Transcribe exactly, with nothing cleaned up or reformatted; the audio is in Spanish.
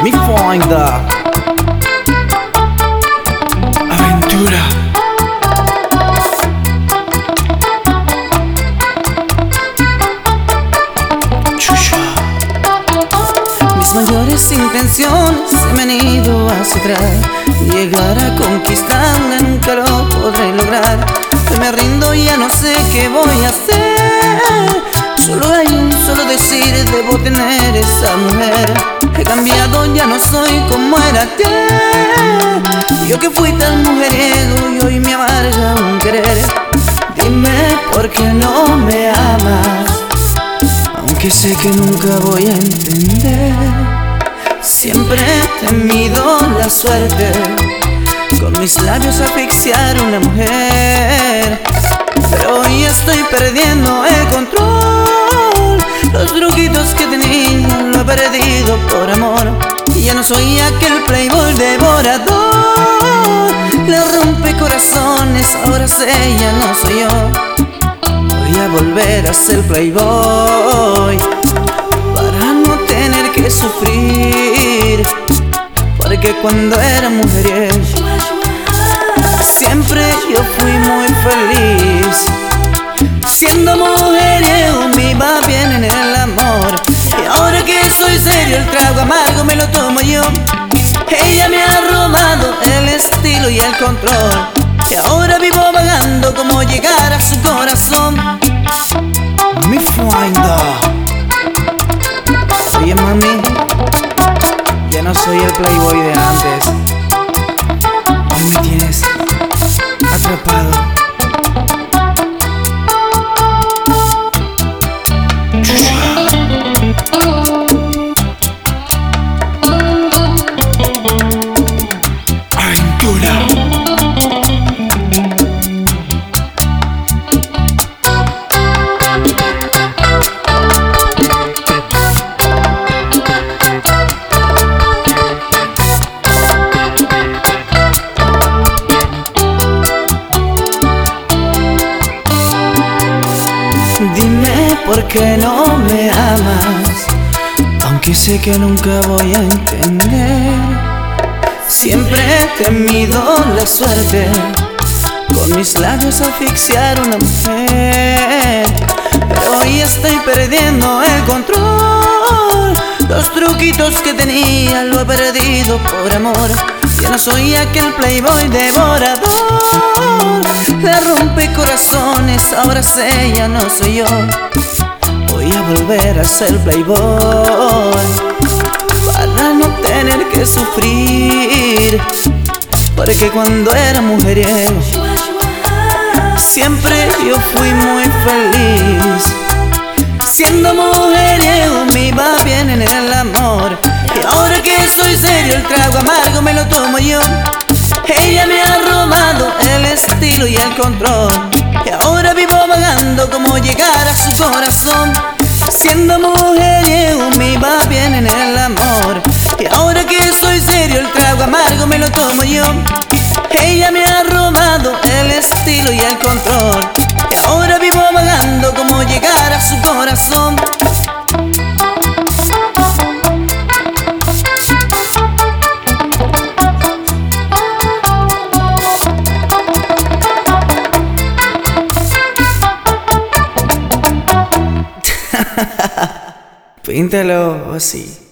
Mi Finder Aventura. Mis mayores intenciones se me han ido hacia atrás. Llegar a conquistarla nunca lo podré lograr. Me rindo y ya no sé qué voy a hacer. Solo hay un solo decir, debo tener esa mujer. He cambiado, ya no soy como era ayer. Yo que fui tan mujeriego y hoy me amarga un querer. Dime por qué no me amas, aunque sé que nunca voy a entender. Siempre he temido la suerte, con mis labios asfixiar a una mujer. Pero hoy estoy perdiendo el control. Los truquitos que tenía lo he perdido por amor. Y ya no soy aquel playboy devorador. Le rompe corazones, ahora sé, ya no soy yo. Voy a volver a ser playboy para no tener que sufrir. Porque cuando era mujeriego siempre yo fui muy feliz. Siendo mujeriego me iba bien en el amor. Y ahora que soy serio el trago amargo me lo tomo yo. Ella me ha robado el estilo y el control. Y ahora vivo vagando como llegar a su corazón. Mi Finder. Oye mami, ya no soy el playboy de antes. Hoy me tienes atrapado. Aventura. Dime por qué no me amas, aunque sé que nunca voy a entender. Siempre he temido la suerte, con mis labios asfixiar a una mujer. Pero hoy estoy perdiendo el control. Los truquitos que tenía lo he perdido por amor. Ya no soy aquel playboy devorador. Le rompe corazones, ahora sé, ya no soy yo. Voy a volver a ser playboy para no tener que sufrir. Porque cuando era mujeriego siempre yo fui muy feliz. Siendo mujeriego me iba bien en el amor. Y ahora que soy serio el trago amargo me lo tomo yo. Ella me ha robado el estilo y el control. Y ahora vivo vagando como llegar a su corazón. Siendo mujeriego me iba bien en el amor. Y ahora que soy serio el trago amargo me lo tomo yo. Ella me ha robado el estilo y el control. Y ahora vivo vagando como llegar a su corazón. Píntalo así.